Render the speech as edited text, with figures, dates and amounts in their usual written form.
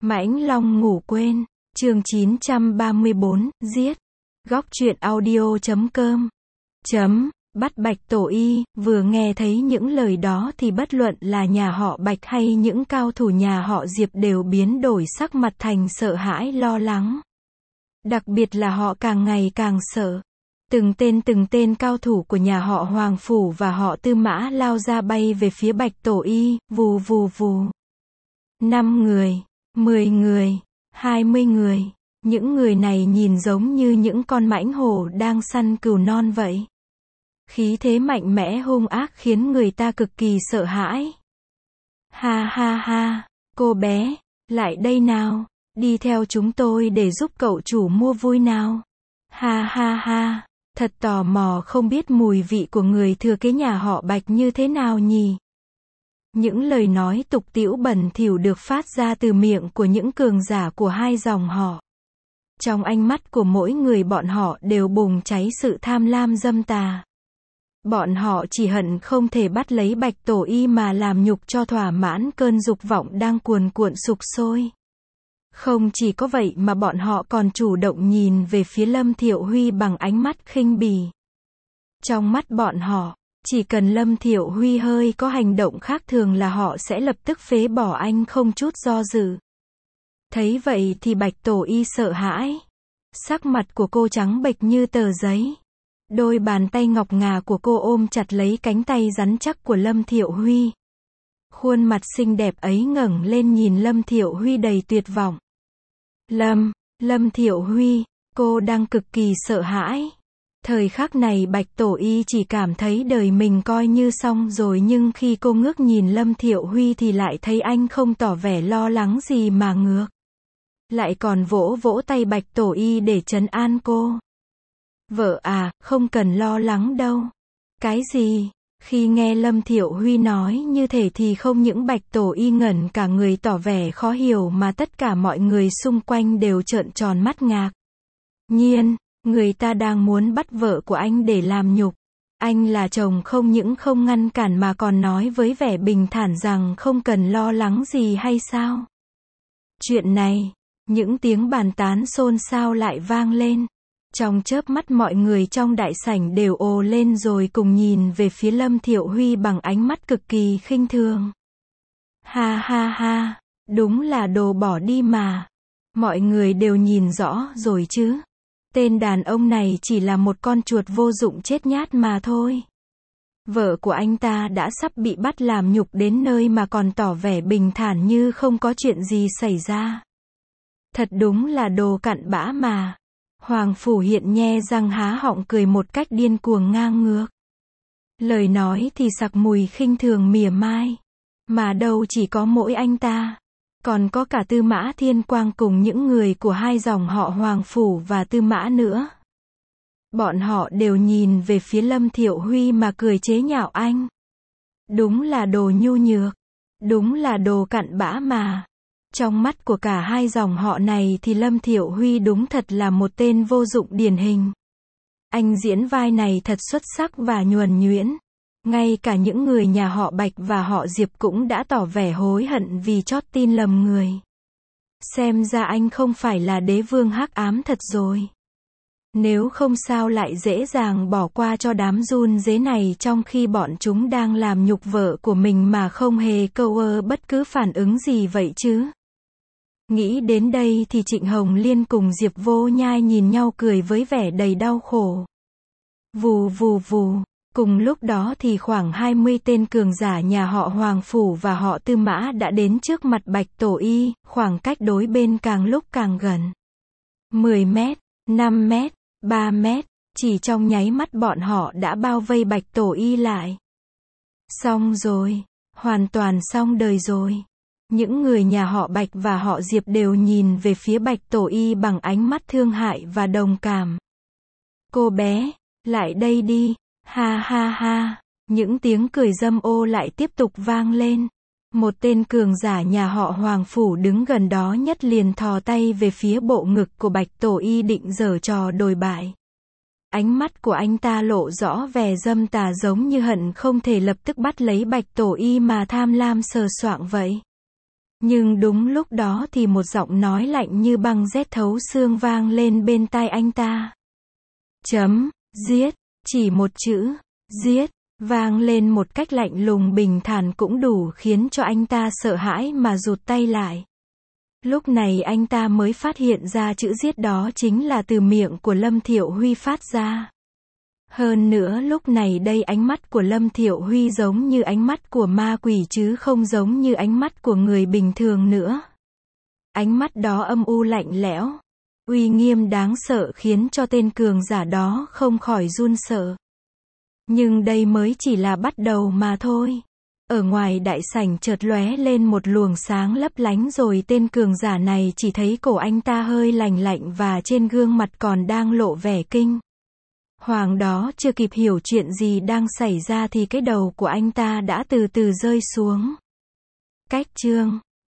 Mãnh Long ngủ quên. Chương 934, giết. Góc truyện audio.com. Bắt Bạch Tổ Y. Vừa nghe thấy những lời đó thì bất luận là nhà họ Bạch hay những cao thủ nhà họ Diệp đều biến đổi sắc mặt thành sợ hãi lo lắng. Đặc biệt là họ càng ngày càng sợ. Từng tên cao thủ của nhà họ Hoàng Phủ và họ Tư Mã lao ra bay về phía Bạch Tổ Y, vù vù vù. 5 người, 10 người, 20 người. Những người này nhìn giống như những con mãnh hổ đang săn cừu non vậy. Khí thế mạnh mẽ hung ác khiến người ta cực kỳ sợ hãi. Ha ha ha, cô bé, lại đây nào, đi theo chúng tôi để giúp cậu chủ mua vui nào. Ha ha ha, thật tò mò không biết mùi vị của người thừa kế nhà họ Bạch như thế nào nhỉ. Những lời nói tục tĩu bẩn thỉu được phát ra từ miệng của những cường giả của hai dòng họ. Trong ánh mắt của mỗi người bọn họ đều bùng cháy sự tham lam dâm tà. Bọn họ chỉ hận không thể bắt lấy Bạch Tổ Y mà làm nhục cho thỏa mãn cơn dục vọng đang cuồn cuộn sục sôi. Không chỉ có vậy mà bọn họ còn chủ động nhìn về phía Lâm Thiệu Huy bằng ánh mắt khinh bỉ. Trong mắt bọn họ, chỉ cần Lâm Thiệu Huy hơi có hành động khác thường là họ sẽ lập tức phế bỏ anh không chút do dự. Thấy vậy thì Bạch Tổ Y sợ hãi. Sắc mặt của cô trắng bệch như tờ giấy. Đôi bàn tay ngọc ngà của cô ôm chặt lấy cánh tay rắn chắc của Lâm Thiệu Huy. Khuôn mặt xinh đẹp ấy ngẩng lên nhìn Lâm Thiệu Huy đầy tuyệt vọng. Lâm Thiệu Huy, cô đang cực kỳ sợ hãi. Thời khắc này Bạch Tổ Y chỉ cảm thấy đời mình coi như xong rồi, nhưng khi cô ngước nhìn Lâm Thiệu Huy thì lại thấy anh không tỏ vẻ lo lắng gì mà ngược. Lại còn vỗ vỗ tay Bạch Tổ Y để trấn an cô. Vợ à, không cần lo lắng đâu. Cái gì? Khi nghe Lâm Thiệu Huy nói như thế thì không những Bạch Tổ Y ngẩn cả người tỏ vẻ khó hiểu mà tất cả mọi người xung quanh đều trợn tròn mắt ngạc nhiên. Người ta đang muốn bắt vợ của anh để làm nhục. Anh là chồng không những không ngăn cản mà còn nói với vẻ bình thản rằng không cần lo lắng gì hay sao? Chuyện này, những tiếng bàn tán xôn xao lại vang lên. Trong chớp mắt mọi người trong đại sảnh đều ồ lên rồi cùng nhìn về phía Lâm Thiệu Huy bằng ánh mắt cực kỳ khinh thường. Ha ha ha, đúng là đồ bỏ đi mà. Mọi người đều nhìn rõ rồi chứ. Tên đàn ông này chỉ là một con chuột vô dụng chết nhát mà thôi. Vợ của anh ta đã sắp bị bắt làm nhục đến nơi mà còn tỏ vẻ bình thản như không có chuyện gì xảy ra. Thật đúng là đồ cặn bã mà. Hoàng Phủ Hiện nhe răng há họng cười một cách điên cuồng ngang ngược. Lời nói thì sặc mùi khinh thường mỉa mai. Mà đâu chỉ có mỗi anh ta. Còn có cả Tư Mã Thiên Quang cùng những người của hai dòng họ Hoàng Phủ và Tư Mã nữa. Bọn họ đều nhìn về phía Lâm Thiệu Huy mà cười chế nhạo anh. Đúng là đồ nhu nhược. Đúng là đồ cặn bã mà. Trong mắt của cả hai dòng họ này thì Lâm Thiệu Huy đúng thật là một tên vô dụng điển hình. Anh diễn vai này thật xuất sắc và nhuần nhuyễn. Ngay cả những người nhà họ Bạch và họ Diệp cũng đã tỏ vẻ hối hận vì chót tin lầm người. Xem ra anh không phải là đế vương hắc ám thật rồi. Nếu không sao lại dễ dàng bỏ qua cho đám run rế này trong khi bọn chúng đang làm nhục vợ của mình mà không hề bất cứ phản ứng gì vậy chứ. Nghĩ đến đây thì Trịnh Hồng Liên cùng Diệp Vô Nhai nhìn nhau cười với vẻ đầy đau khổ. Vù vù vù. Cùng lúc đó thì khoảng 20 tên cường giả nhà họ Hoàng Phủ và họ Tư Mã đã đến trước mặt Bạch Tổ Y, khoảng cách đối bên càng lúc càng gần. 10 mét, 5 mét, 3 mét, chỉ trong nháy mắt bọn họ đã bao vây Bạch Tổ Y lại. Xong rồi, hoàn toàn xong đời rồi. Những người nhà họ Bạch và họ Diệp đều nhìn về phía Bạch Tổ Y bằng ánh mắt thương hại và đồng cảm. Cô bé, lại đây đi. Ha ha ha, những tiếng cười dâm ô lại tiếp tục vang lên. Một tên cường giả nhà họ Hoàng Phủ đứng gần đó nhất liền thò tay về phía bộ ngực của Bạch Tổ Y định giở trò đồi bại. Ánh mắt của anh ta lộ rõ vẻ dâm tà giống như hận không thể lập tức bắt lấy Bạch Tổ Y mà tham lam sờ soạng vậy. Nhưng đúng lúc đó thì một giọng nói lạnh như băng rét thấu xương vang lên bên tai anh ta. Giết, chỉ một chữ, giết, vang lên một cách lạnh lùng bình thản cũng đủ khiến cho anh ta sợ hãi mà rụt tay lại. Lúc này anh ta mới phát hiện ra chữ giết đó chính là từ miệng của Lâm Thiệu Huy phát ra. Hơn nữa lúc này đây ánh mắt của Lâm Thiệu Huy giống như ánh mắt của ma quỷ chứ không giống như ánh mắt của người bình thường nữa. Ánh mắt đó âm u lạnh lẽo, uy nghiêm đáng sợ khiến cho tên cường giả đó không khỏi run sợ. Nhưng đây mới chỉ là bắt đầu mà thôi. Ở ngoài đại sảnh chợt lóe lên một luồng sáng lấp lánh rồi tên cường giả này chỉ thấy cổ anh ta hơi lạnh lạnh và trên gương mặt còn đang lộ vẻ kinh hoàng đó chưa kịp hiểu chuyện gì đang xảy ra thì cái đầu của anh ta đã từ từ rơi xuống. Cách chương